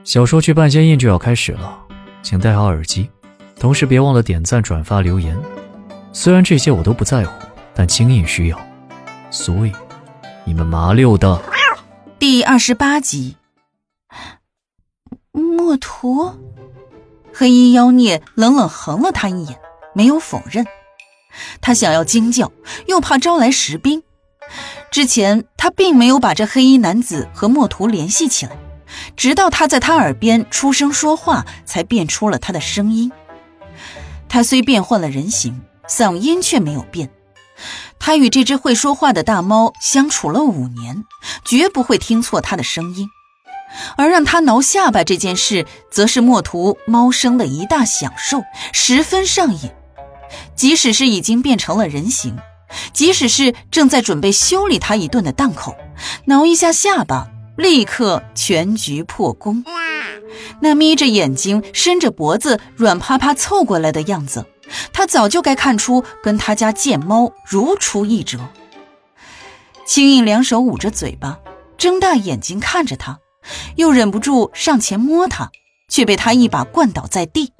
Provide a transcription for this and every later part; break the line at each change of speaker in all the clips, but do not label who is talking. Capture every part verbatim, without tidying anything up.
小说剧半仙印就要开始了，请戴好耳机，同时别忘了点赞、转发、留言。虽然这些我都不在乎，但清印需要，所以你们麻溜的。
第二十八集。墨图？黑衣妖孽冷冷横了他一眼，没有否认。他想要惊叫，又怕招来石兵。之前他并没有把这黑衣男子和墨图联系起来，直到他在他耳边出声说话，才辨出了他的声音。他虽变换了人形，嗓音却没有变。他与这只会说话的大猫相处了五年，绝不会听错他的声音。而让他挠下巴这件事，则是墨图猫生的一大享受，十分上瘾。即使是已经变成了人形，即使是正在准备修理他一顿的档口，挠一下下巴，立刻全局破功。那眯着眼睛伸着脖子软趴趴凑过来的样子，他早就该看出跟他家贱猫如出一辙。青印两手捂着嘴巴，睁大眼睛看着他，又忍不住上前摸他，却被他一把灌倒在地。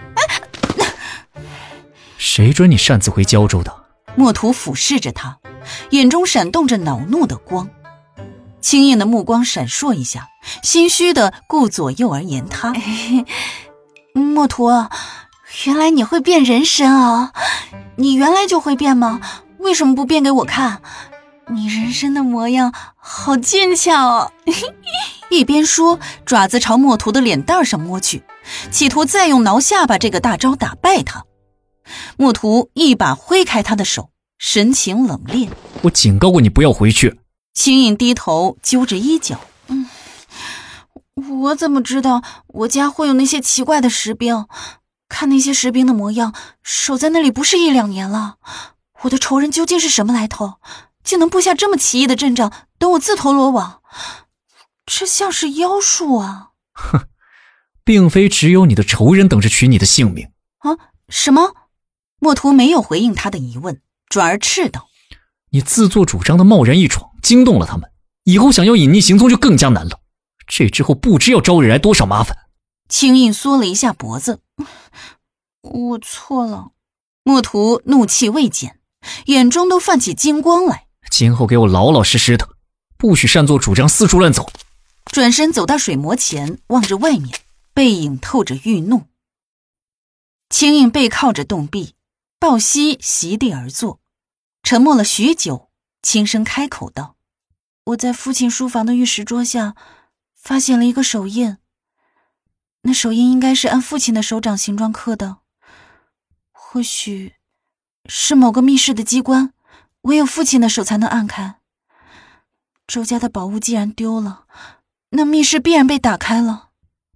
谁准你擅自回胶州的？
墨图俯视着他，眼中闪动着恼怒的光。青印的目光闪烁一下，心虚的顾左右而言他。墨图，原来你会变人身啊？你原来就会变吗？为什么不变给我看？你人身的模样好俊俏哦。一边说，爪子朝墨图的脸蛋上摸去，企图再用挠下巴这个大招打败他。墨图一把挥开他的手，神情冷冽。
我警告过你不要回去。
青印低头揪着衣角，嗯，我怎么知道我家会有那些奇怪的士兵？看那些士兵的模样，守在那里不是一两年了。我的仇人究竟是什么来头，竟能布下这么奇异的阵仗，等我自投罗网？这像是妖术啊！
哼，并非只有你的仇人等着取你的性命。
啊？什么？墨图没有回应他的疑问，转而斥道：
你自作主张的贸然一闯，惊动了他们，以后想要隐匿行踪就更加难了。这之后不知要招惹来多少麻烦。
青印缩了一下脖子，我错了。墨图怒气未减，眼中都泛起金光来。
今后给我老老实实的，不许擅作主张四处乱走。
转身走到水磨前，望着外面，背影透着愠怒。青印背靠着洞壁，抱膝席地而坐，沉默了许久，轻声开口道：我在父亲书房的玉石桌下发现了一个手印，那手印应该是按父亲的手掌形状刻的，或许是某个密室的机关，唯有父亲的手才能按开。周家的宝物既然丢了，那密室必然被打开了。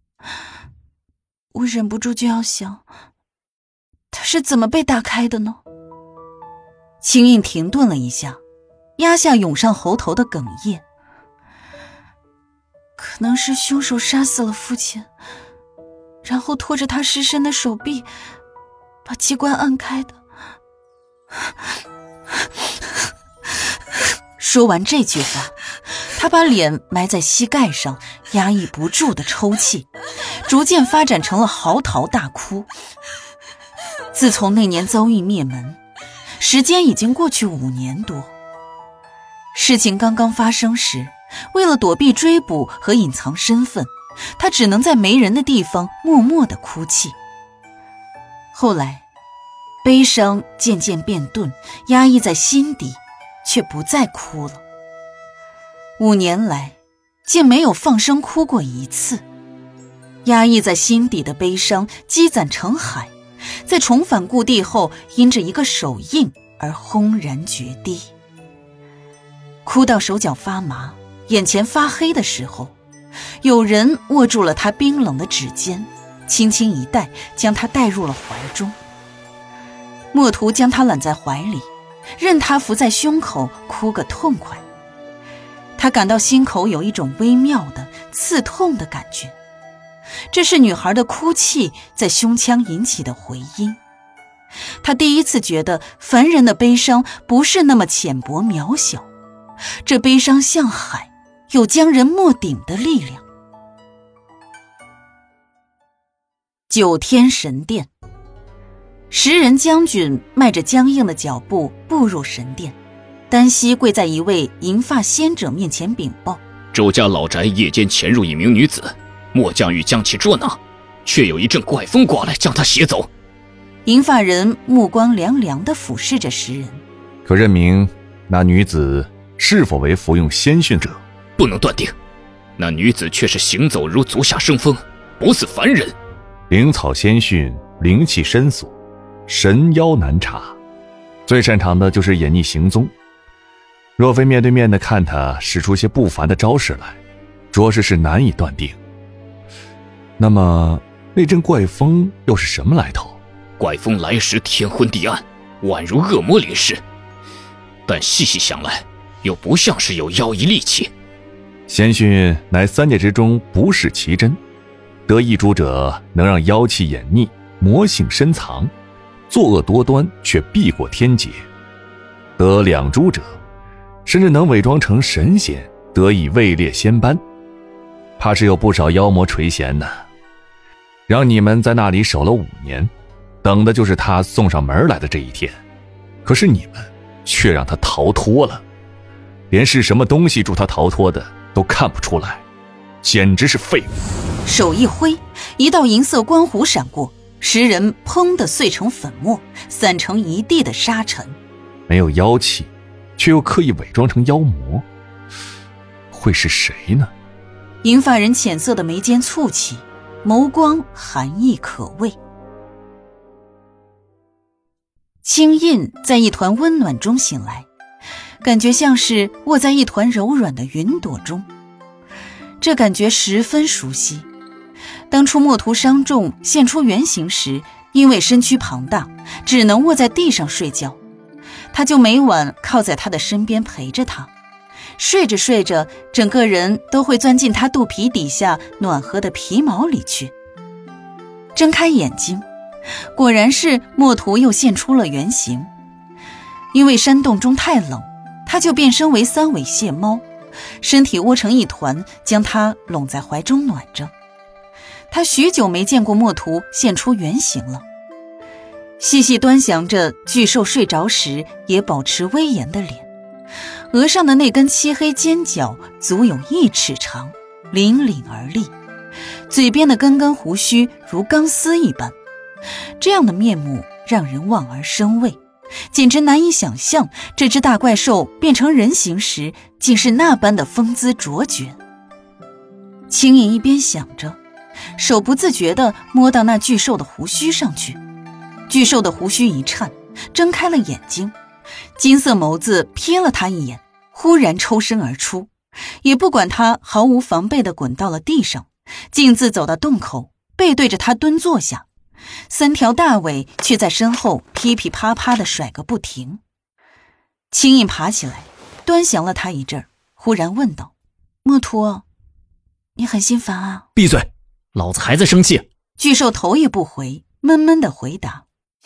我忍不住就要想，它是怎么被打开的呢？青印停顿了一下，压下涌上喉头的哽咽。可能是凶手杀死了父亲，然后拖着他尸身的手臂把机关按开的。说完这句话，他把脸埋在膝盖上，压抑不住的抽泣，逐渐发展成了嚎啕大哭。自从那年遭遇灭门，时间已经过去五年多。事情刚刚发生时，为了躲避追捕和隐藏身份，他只能在没人的地方默默地哭泣。后来，悲伤渐渐变钝，压抑在心底，却不再哭了。五年来，竟没有放声哭过一次。压抑在心底的悲伤积攒成海，在重返故地后，因着一个手印而轰然决堤。哭到手脚发麻，眼前发黑的时候，有人握住了他冰冷的指尖，轻轻一带，将他带入了怀中。墨图将他揽在怀里，任他伏在胸口哭个痛快。他感到心口有一种微妙的刺痛的感觉，这是女孩的哭泣在胸腔引起的回音。他第一次觉得凡人的悲伤不是那么浅薄渺小，这悲伤像海，有将人没顶的力量。 九天神殿。十人将军迈着僵硬的脚步步入神殿，单膝跪在一位银发仙者面前禀报：
周家老宅夜间潜入一名女子，末将欲将其捉拿，却有一阵怪风刮来，将她携走。
银发人目光凉凉地俯视着十人，
可认明那女子是否为服用仙训者？
不能断定，那女子却是行走如足下生风，不似凡人。
灵草仙训，灵气深锁，神妖难查，最擅长的就是隐匿行踪。若非面对面的看他使出些不凡的招式来，着实是难以断定。那么那阵怪风又是什么来头？
怪风来时天昏地暗，宛如恶魔临世，但细细想来，又不像是有妖异戾气。
仙训乃三界之中不是奇珍，得一株者能让妖气掩匿，魔性深藏，作恶多端却避过天劫；得两株者，甚至能伪装成神仙，得以位列仙班。怕是有不少妖魔垂涎呢。让你们在那里守了五年，等的就是他送上门来的这一天。可是你们却让他逃脱了，连是什么东西助他逃脱的都看不出来，简直是废物。
手一挥，一道银色光弧闪过，十人砰地碎成粉末，散成一地的沙尘。
没有妖气，却又刻意伪装成妖魔，会是谁呢？
银发人浅色的眉间蹙起，眸光寒意可畏。青印在一团温暖中醒来，感觉像是卧在一团柔软的云朵中，这感觉十分熟悉。当初墨图伤重现出原形时，因为身躯庞大，只能卧在地上睡觉，他就每晚靠在他的身边陪着他，睡着睡着，整个人都会钻进他肚皮底下暖和的皮毛里去。睁开眼睛，果然是墨图又现出了原形。因为山洞中太冷，他就变身为三尾蟹猫，身体窝成一团，将他拢在怀中暖着。他许久没见过墨图现出原形了，细细端详着巨兽睡着时也保持威严的脸，额上的那根漆黑尖角足有一尺长，凛凛而立，嘴边的根根胡须如钢丝一般。这样的面目让人望而生畏，简直难以想象这只大怪兽变成人形时竟是那般的风姿卓绝。青影一边想着，手不自觉地摸到那巨兽的胡须上去，巨兽的胡须一颤，睁开了眼睛，金色眸子瞥了他一眼，忽然抽身而出，也不管他毫无防备地滚到了地上，径自走到洞口，背对着他蹲坐下，三条大尾却在身后噼噼啪啪地甩个不停。青印爬起来，端详了他一阵，忽然问道：墨图，你很心烦啊？
闭嘴，老子还在生气。
巨兽头也不回，闷闷地回答：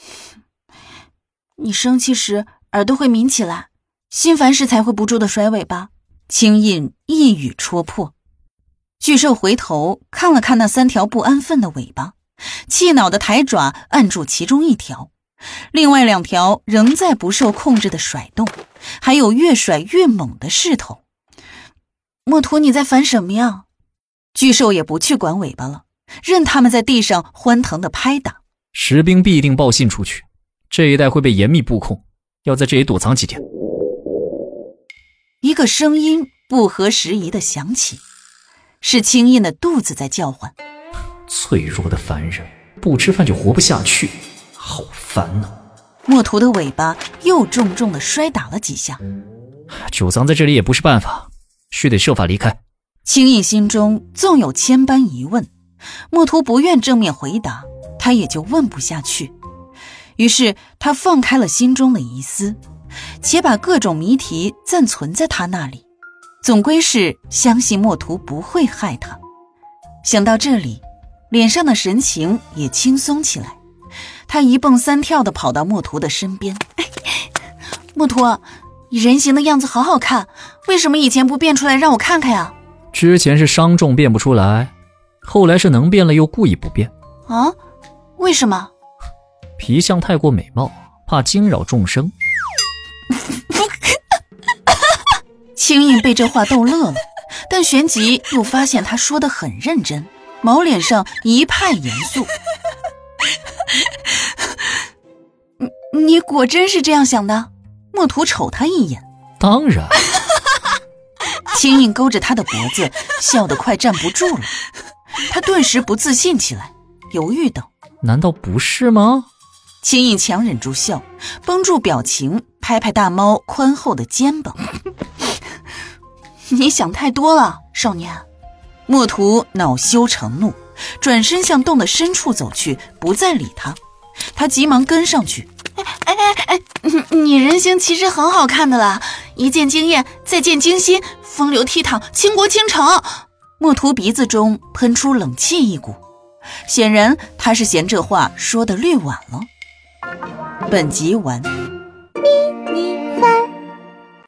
你生气时耳朵会抿起来，心烦时才会不住地甩尾巴。青印一语戳破。巨兽回头看了看那三条不安分的尾巴，气恼的抬爪按住其中一条，另外两条仍在不受控制的甩动，还有越甩越猛的势头。墨图，你在烦什么呀？巨兽也不去管尾巴了，任他们在地上欢腾的拍打。
士兵必定报信出去，这一带会被严密布控，要在这里躲藏几天。
一个声音不合时宜的响起，是青印的肚子在叫唤。
脆弱的凡人，不吃饭就活不下去，好烦啊！
墨图的尾巴又重重地摔打了几下。
久藏在这里也不是办法，须得设法离开。
青印心中纵有千般疑问，墨图不愿正面回答，他也就问不下去。于是他放开了心中的疑思，且把各种谜题暂存在他那里，总归是相信墨图不会害他。想到这里，脸上的神情也轻松起来，他一蹦三跳地跑到墨图的身边。墨图，你人形的样子好好看，为什么以前不变出来让我看看呀？
之前是伤重变不出来，后来是能变了又故意不变。
啊， 为什么？
皮相太过美貌，怕惊扰众生。
青印被这话逗乐了，但旋即又发现他说得很认真，毛脸上一派严肃。你你果真是这样想的？墨图瞅他一眼。
当然。
青印勾着他的脖子，笑得快站不住了。他顿时不自信起来，犹豫道：
难道不是吗？
青印强忍住笑，绷住表情，拍拍大猫宽厚的肩膀。你想太多了，少年。墨图恼羞成怒，转身向洞的深处走去，不再理他。他急忙跟上去。哎哎哎哎，你人形其实很好看的啦，一见惊艳，再见惊心，风流倜傥，倾国倾城。墨图鼻子中喷出冷气一股，显然他是嫌这话说得略晚了。本集完。